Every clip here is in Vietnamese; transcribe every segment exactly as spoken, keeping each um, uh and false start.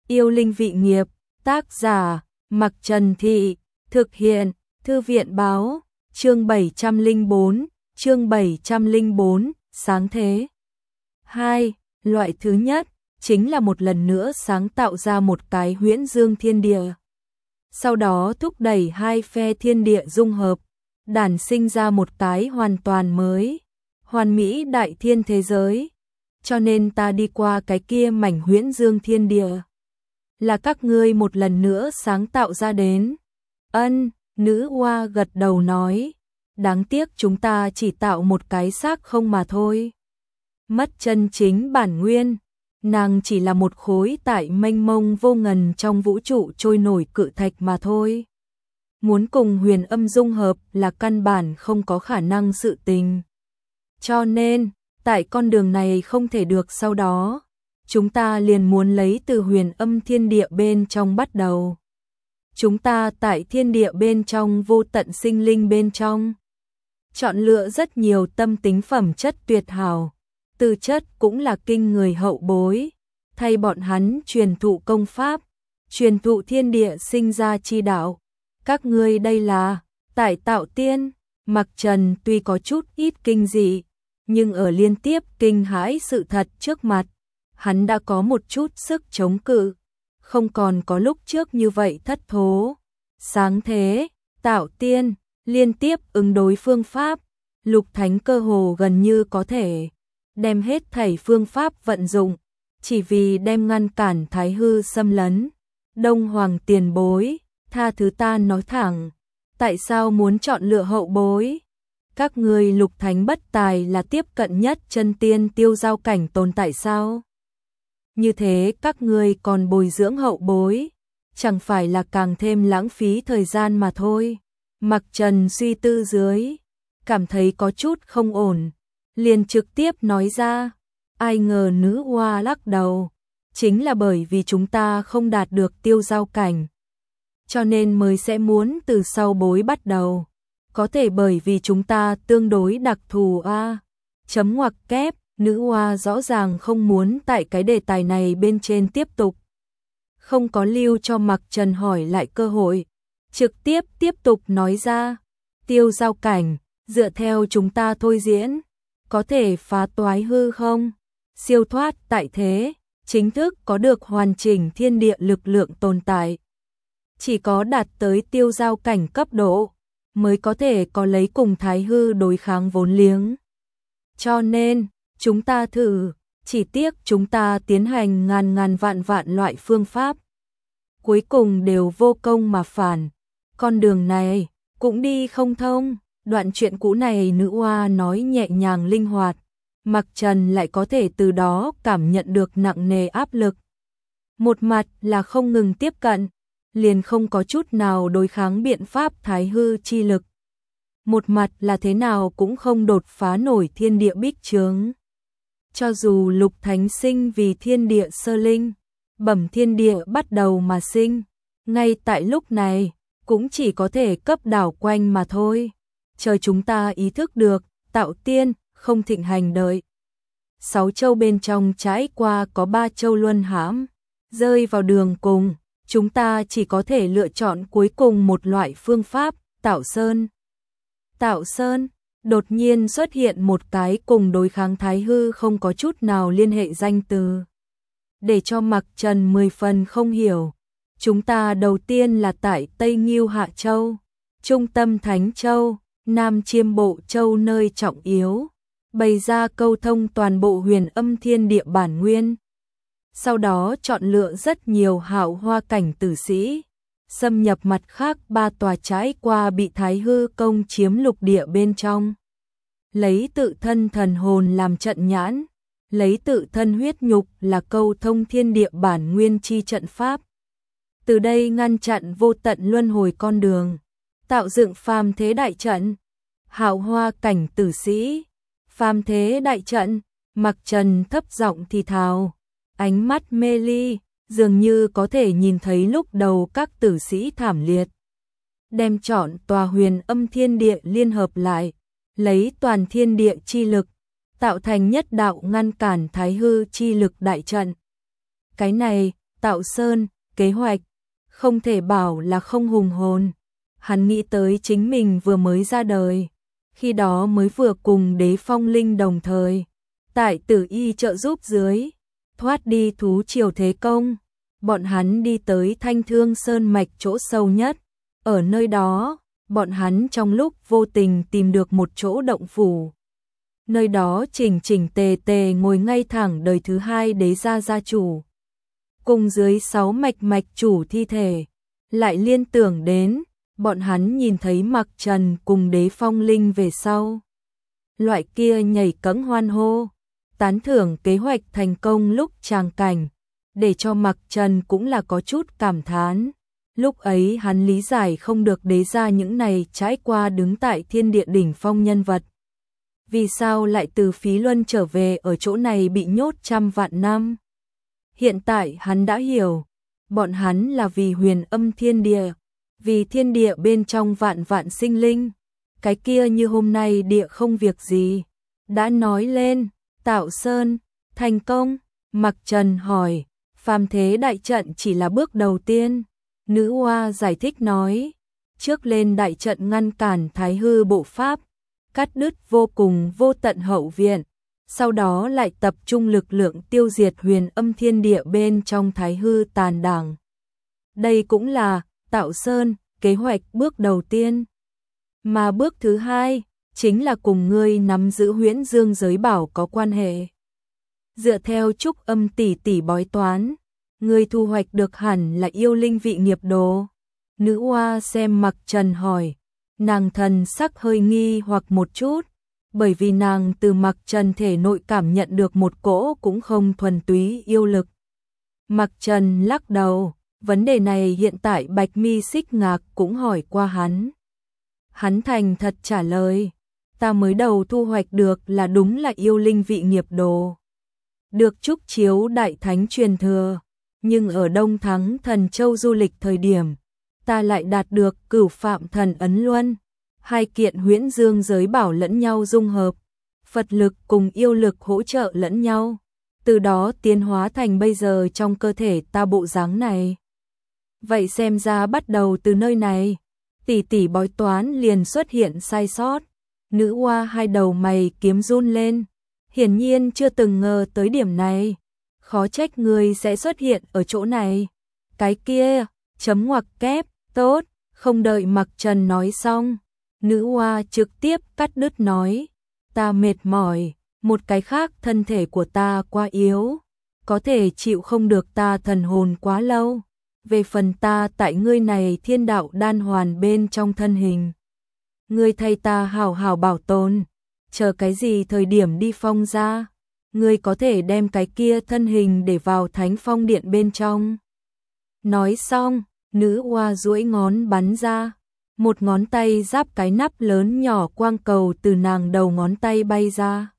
Yêu linh vị nghiệp, tác giả, Mặc Trần Thị, thực hiện, Thư viện báo, chương bảy trăm lẻ bốn, chương bảy trăm lẻ bốn, sáng thế. hai. Loại thứ nhất, chính là một lần nữa sáng tạo ra một cái huyễn dương thiên địa. Sau đó thúc đẩy hai phe thiên địa dung hợp, đản sinh ra một cái hoàn toàn mới, hoàn mỹ đại thiên thế giới. Cho nên ta đi qua cái kia mảnh huyễn dương thiên địa, là các ngươi một lần nữa sáng tạo ra đến. Ân, nữ oa gật đầu nói, đáng tiếc chúng ta chỉ tạo một cái xác không mà thôi. Mất chân chính bản nguyên, nàng chỉ là một khối tại mênh mông vô ngần trong vũ trụ trôi nổi cự thạch mà thôi. Muốn cùng huyền âm dung hợp là căn bản không có khả năng sự tình. Cho nên, tại con đường này không thể được, sau đó chúng ta liền muốn lấy từ huyền âm thiên địa bên trong bắt đầu. Chúng ta tại thiên địa bên trong vô tận sinh linh bên trong, chọn lựa rất nhiều tâm tính phẩm chất tuyệt hảo, tư chất cũng là kinh người hậu bối, thay bọn hắn truyền thụ công pháp, truyền thụ thiên địa sinh ra chi đạo. Các ngươi đây là tại tạo tiên. Mặc Trần tuy có chút ít kinh dị, nhưng ở liên tiếp kinh hãi sự thật trước mặt, hắn đã có một chút sức chống cự, không còn có lúc trước như vậy thất thố. Sáng thế, tạo tiên, liên tiếp ứng đối phương pháp, Lục Thánh cơ hồ gần như có thể đem hết thảy phương pháp vận dụng, chỉ vì đem ngăn cản Thái hư xâm lấn. Đông Hoàng tiền bối, tha thứ ta nói thẳng, tại sao muốn chọn lựa hậu bối? Các ngươi Lục Thánh bất tài là tiếp cận nhất chân tiên tiêu giao cảnh tồn tại sao? Như thế các ngươi còn bồi dưỡng hậu bối, chẳng phải là càng thêm lãng phí thời gian mà thôi. Mặc Trần suy tư dưới, cảm thấy có chút không ổn, liền trực tiếp nói ra. Ai ngờ nữ hoa lắc đầu, chính là bởi vì chúng ta không đạt được tiêu giao cảnh, cho nên mới sẽ muốn từ sau bối bắt đầu. Có thể bởi vì chúng ta tương đối đặc thù a. Chấm ngoặc kép, nữ hoa rõ ràng không muốn tại cái đề tài này bên trên tiếp tục. Không có lưu cho Mặc Trần hỏi lại cơ hội, trực tiếp tiếp tục nói ra. Tiêu giao cảnh, dựa theo chúng ta thôi diễn, có thể phá toái hư không, siêu thoát tại thế, chính thức có được hoàn chỉnh thiên địa lực lượng tồn tại. Chỉ có đạt tới tiêu giao cảnh cấp độ, mới có thể có lấy cùng Thái hư đối kháng vốn liếng. Cho nên, chúng ta thử, chỉ tiếc chúng ta tiến hành ngàn ngàn vạn vạn loại phương pháp, cuối cùng đều vô công mà phản. Con đường này, cũng đi không thông. Đoạn chuyện cũ này nữ oa nói nhẹ nhàng linh hoạt, Mặc Trần lại có thể từ đó cảm nhận được nặng nề áp lực. Một mặt là không ngừng tiếp cận, liền không có chút nào đối kháng biện pháp Thái hư chi lực. Một mặt là thế nào cũng không đột phá nổi thiên địa bích chướng. Cho dù Lục Thánh sinh vì thiên địa sơ linh, bẩm thiên địa bắt đầu mà sinh, ngay tại lúc này, cũng chỉ có thể cấp đảo quanh mà thôi. Chờ chúng ta ý thức được, tạo tiên, không thịnh hành đợi. Sáu châu bên trong trải qua có ba châu luân hãm, rơi vào đường cùng, chúng ta chỉ có thể lựa chọn cuối cùng một loại phương pháp, tạo sơn. Tạo sơn, đột nhiên xuất hiện một cái cùng đối kháng Thái hư không có chút nào liên hệ danh từ. Để cho Mặc Trần mười phần không hiểu, chúng ta đầu tiên là tại Tây Ngưu Hạ Châu, Trung tâm Thánh Châu, Nam Chiêm Bộ Châu nơi trọng yếu, bày ra câu thông toàn bộ huyền âm thiên địa bản nguyên. Sau đó chọn lựa rất nhiều hạo hoa cảnh tử sĩ, xâm nhập mặt khác ba tòa trải qua bị Thái hư công chiếm lục địa bên trong. Lấy tự thân thần hồn làm trận nhãn, lấy tự thân huyết nhục là câu thông thiên địa bản nguyên chi trận pháp. Từ đây ngăn chặn vô tận luân hồi con đường, tạo dựng phàm thế đại trận, hạo hoa cảnh tử sĩ, phàm thế đại trận. Mặc Trần thấp giọng thì thào, ánh mắt mê ly, dường như có thể nhìn thấy lúc đầu các tử sĩ thảm liệt. Đem chọn tòa huyền âm thiên địa liên hợp lại, lấy toàn thiên địa chi lực, tạo thành nhất đạo ngăn cản Thái hư chi lực đại trận. Cái này, Tạo Sơn, kế hoạch, không thể bảo là không hùng hồn. Hắn nghĩ tới chính mình vừa mới ra đời, khi đó mới vừa cùng Đế Phong Linh đồng thời, tại Tử Y trợ giúp dưới, thoát đi thú triều thế công. Bọn hắn đi tới Thanh Thương Sơn mạch chỗ sâu nhất, ở nơi đó, bọn hắn trong lúc vô tình tìm được một chỗ động phủ. Nơi đó chỉnh chỉnh tề tề ngồi ngay thẳng đời thứ hai đế gia gia chủ. Cùng dưới sáu mạch mạch chủ thi thể, lại liên tưởng đến, bọn hắn nhìn thấy Mặc Trần cùng Đế Phong Linh về sau. Loại kia nhảy cẫng hoan hô, tán thưởng kế hoạch thành công lúc tràng cảnh, để cho Mặc Trần cũng là có chút cảm thán. Lúc ấy hắn lý giải không được đế gia những này trải qua đứng tại thiên địa đỉnh phong nhân vật. Vì sao lại từ Phí Luân trở về ở chỗ này bị nhốt trăm vạn năm? Hiện tại hắn đã hiểu, bọn hắn là vì huyền âm thiên địa, vì thiên địa bên trong vạn vạn sinh linh. Cái kia như hôm nay địa không việc gì. Đã nói lên, Tạo Sơn, thành công, Mặc Trần hỏi, phàm thế đại trận chỉ là bước đầu tiên. Nữ oa giải thích nói, trước lên đại trận ngăn cản Thái Hư bộ pháp, cắt đứt vô cùng vô tận hậu viện, sau đó lại tập trung lực lượng tiêu diệt huyền âm thiên địa bên trong Thái Hư tàn đảng. Đây cũng là Tạo Sơn, kế hoạch bước đầu tiên. Mà bước thứ hai, chính là cùng ngươi nắm giữ Huyễn Dương giới bảo có quan hệ. Dựa theo Trúc Âm tỷ tỷ bói toán, ngươi thu hoạch được hẳn là yêu linh vị nghiệp đồ. Nữ oa xem Mặc Trần hỏi, nàng thần sắc hơi nghi hoặc một chút, bởi vì nàng từ Mặc Trần thể nội cảm nhận được một cỗ cũng không thuần túy yêu lực. Mặc Trần lắc đầu, vấn đề này hiện tại Bạch Mi Xích Ngạc cũng hỏi qua hắn. Hắn thành thật trả lời, ta mới đầu thu hoạch được là đúng là yêu linh vị nghiệp đồ. Được trúc chiếu đại thánh truyền thừa, nhưng ở Đông Thắng Thần Châu du lịch thời điểm, ta lại đạt được Cửu Phạm Thần Ấn Luân, hai kiện Huyễn Dương giới bảo lẫn nhau dung hợp, Phật lực cùng yêu lực hỗ trợ lẫn nhau, từ đó tiến hóa thành bây giờ trong cơ thể ta bộ dáng này. Vậy xem ra bắt đầu từ nơi này, tỷ tỷ bói toán liền xuất hiện sai sót. Nữ oa hai đầu mày kiếm run lên, hiển nhiên chưa từng ngờ tới điểm này. Khó trách người sẽ xuất hiện ở chỗ này. Cái kia, chấm ngoặc kép, tốt, không đợi Mặc Trần nói xong. Nữ oa trực tiếp cắt đứt nói, ta mệt mỏi, một cái khác thân thể của ta quá yếu, có thể chịu không được ta thần hồn quá lâu. Về phần ta tại ngươi này thiên đạo đan hoàn bên trong thân hình, ngươi thay ta hảo hảo bảo tồn, chờ cái gì thời điểm đi phong ra, ngươi có thể đem cái kia thân hình để vào thánh phong điện bên trong. Nói xong, nữ oa duỗi ngón bắn ra, một ngón tay giáp cái nắp lớn nhỏ quang cầu từ nàng đầu ngón tay bay ra,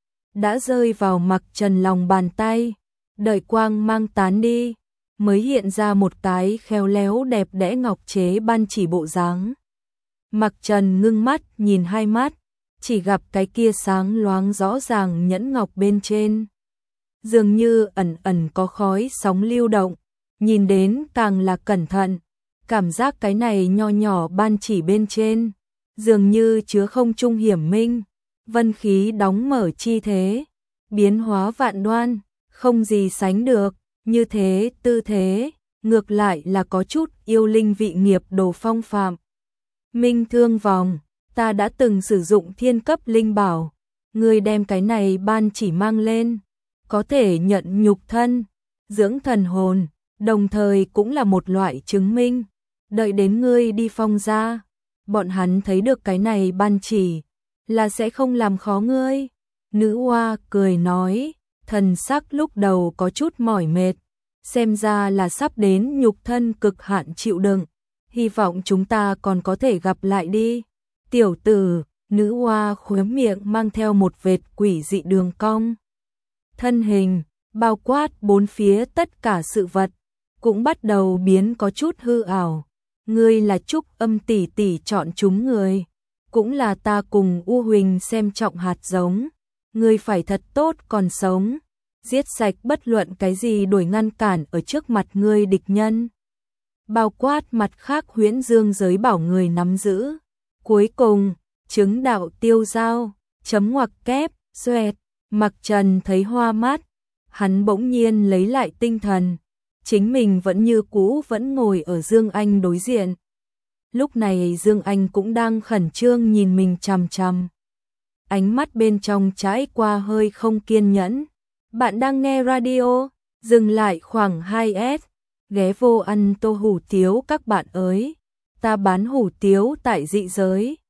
đã rơi vào Mặc Trần lòng bàn tay, đợi quang mang tán đi, mới hiện ra một cái khéo léo đẹp đẽ ngọc chế ban chỉ bộ dáng. Mặc Trần ngưng mắt nhìn hai mắt, chỉ gặp cái kia sáng loáng rõ ràng nhẫn ngọc bên trên, dường như ẩn ẩn có khói sóng lưu động, nhìn đến càng là cẩn thận, cảm giác cái này nho nhỏ ban chỉ bên trên, dường như chứa không trung hiểm minh, vân khí đóng mở chi thế, biến hóa vạn đoan, không gì sánh được. Như thế tư thế, ngược lại là có chút yêu linh vị nghiệp đồ phong phạm. Minh Thương Vòng, ta đã từng sử dụng thiên cấp linh bảo, ngươi đem cái này ban chỉ mang lên, có thể nhận nhục thân, dưỡng thần hồn, đồng thời cũng là một loại chứng minh. Đợi đến ngươi đi phong ra, bọn hắn thấy được cái này ban chỉ, là sẽ không làm khó ngươi. Nữ oa cười nói, thần sắc lúc đầu có chút mỏi mệt, xem ra là sắp đến nhục thân cực hạn chịu đựng, hy vọng chúng ta còn có thể gặp lại đi. Tiểu tử, nữ oa khóe miệng mang theo một vệt quỷ dị đường cong. Thân hình, bao quát bốn phía tất cả sự vật, cũng bắt đầu biến có chút hư ảo. Ngươi là Trúc Âm tỷ tỷ chọn chúng người, cũng là ta cùng U Huỳnh xem trọng hạt giống. Ngươi phải thật tốt còn sống, giết sạch bất luận cái gì đuổi ngăn cản ở trước mặt ngươi địch nhân. Bao quát mặt khác huyễn dương giới bảo người nắm giữ. Cuối cùng, chứng đạo tiêu giao, chấm ngoặc kép, xoẹt, Mặc Trần thấy hoa mắt, hắn bỗng nhiên lấy lại tinh thần, chính mình vẫn như cũ vẫn ngồi ở Dương Anh đối diện. Lúc này Dương Anh cũng đang khẩn trương nhìn mình chằm chằm. Ánh mắt bên trong trải qua hơi không kiên nhẫn. Bạn đang nghe radio, dừng lại khoảng hai S, ghé vô ăn tô hủ tiếu các bạn ơi. Ta bán hủ tiếu tại dị giới.